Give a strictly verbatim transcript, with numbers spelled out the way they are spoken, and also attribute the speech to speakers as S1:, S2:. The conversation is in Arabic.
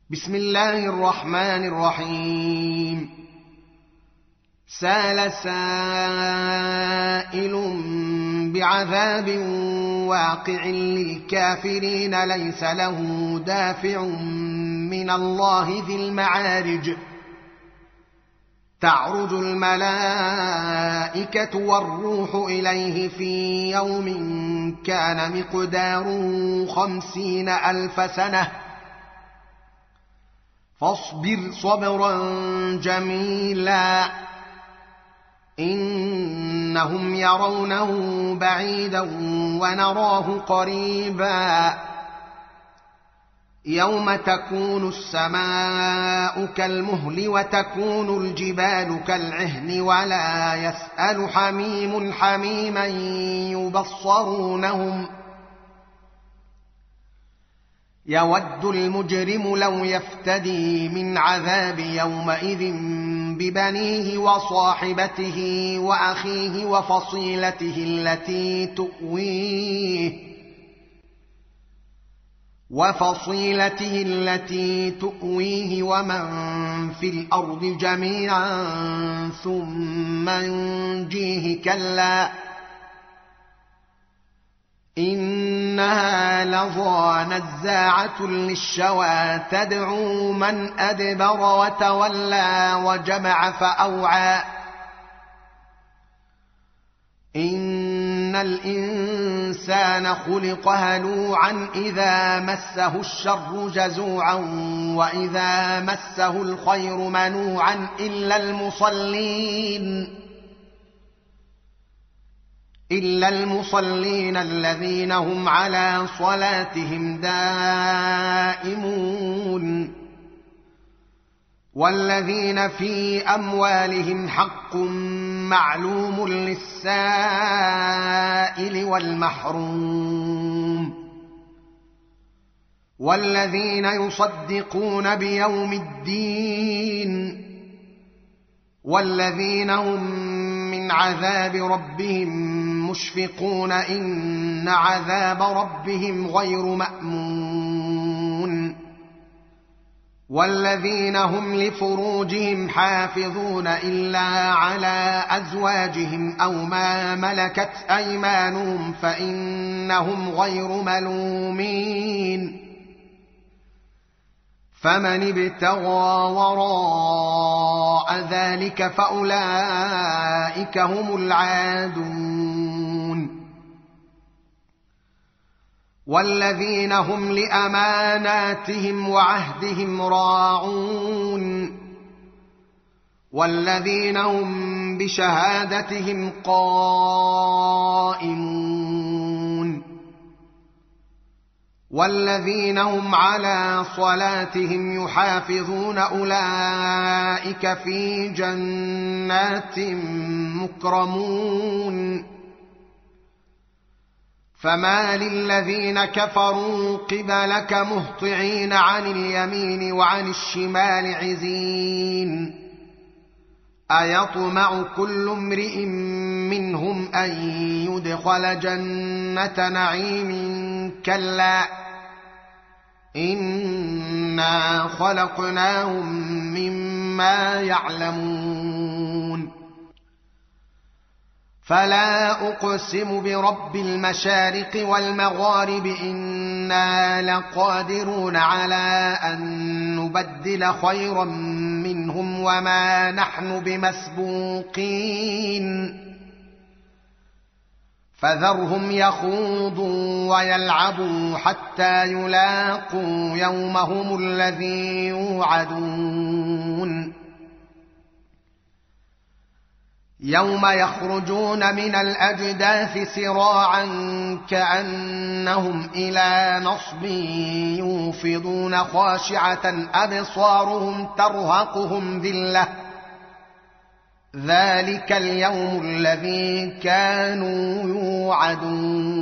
S1: بسم الله الرحمن الرحيم. سال سائل بعذاب واقع للكافرين ليس له دافع من الله ذي المعارج. تعرج الملائكة والروح إليه في يوم كان مقداره خمسين ألف سنة فاصبر صبرا جميلا إنهم يرونه بعيدا ونراه قريبا يوم تكون السماء كالمهل وتكون الجبال كالعهن ولا يسأل حميم حميما يبصرونهم يود المجرم لو يفتدي من عذاب يومئذ ببنيه وصاحبته وأخيه وفصيلته التي تؤويه وفصيلته التي تؤويه ومن في الأرض جميعا ثم ينجيه كلا إنها لظى نزاعة للشوى تدعو من أدبر وتولى وجمع فأوعى إن الإنسان خلق هلوعا إذا مسه الشر جزوعا وإذا مسه الخير منوعا إلا المصلين إلا المصلين الذين هم على صلاتهم دائمون والذين في أموالهم حق معلوم للسائل والمحروم والذين يصدقون بيوم الدين والذين هم من عذاب ربهم مشفقون إن عذاب ربهم غير مأمون والذين هم لفروجهم حافظون إلا على أزواجهم أو ما ملكت أيمانهم فإنهم غير ملومين فمن ابتغى وراء ذلك فأولئك هم العادون والذين هم لأماناتهم وعهدهم راعون والذين هم بشهادتهم قائمون والذين هم على صلاتهم يحافظون أولئك في جنات مكرمون فما للذين كفروا قبلك مهطعين عن اليمين وعن الشمال عزين أيطمع كل امرئ منهم أن يدخل جنة نعيم كلا إنا خلقناهم مما يعلمون فلا أقسم برب المشارق والمغارب إنا لقادرون على أن نبدل خيرا منهم وما نحن بمسبوقين فذرهم يخوضوا ويلعبوا حتى يلاقوا يومهم الذي يوعدون يوم يخرجون من الأجداث سراعا كأنهم إلى نصب يوفضون خاشعة أبصارهم ترهقهم ذلة ذلك اليوم الذي كانوا يوعدون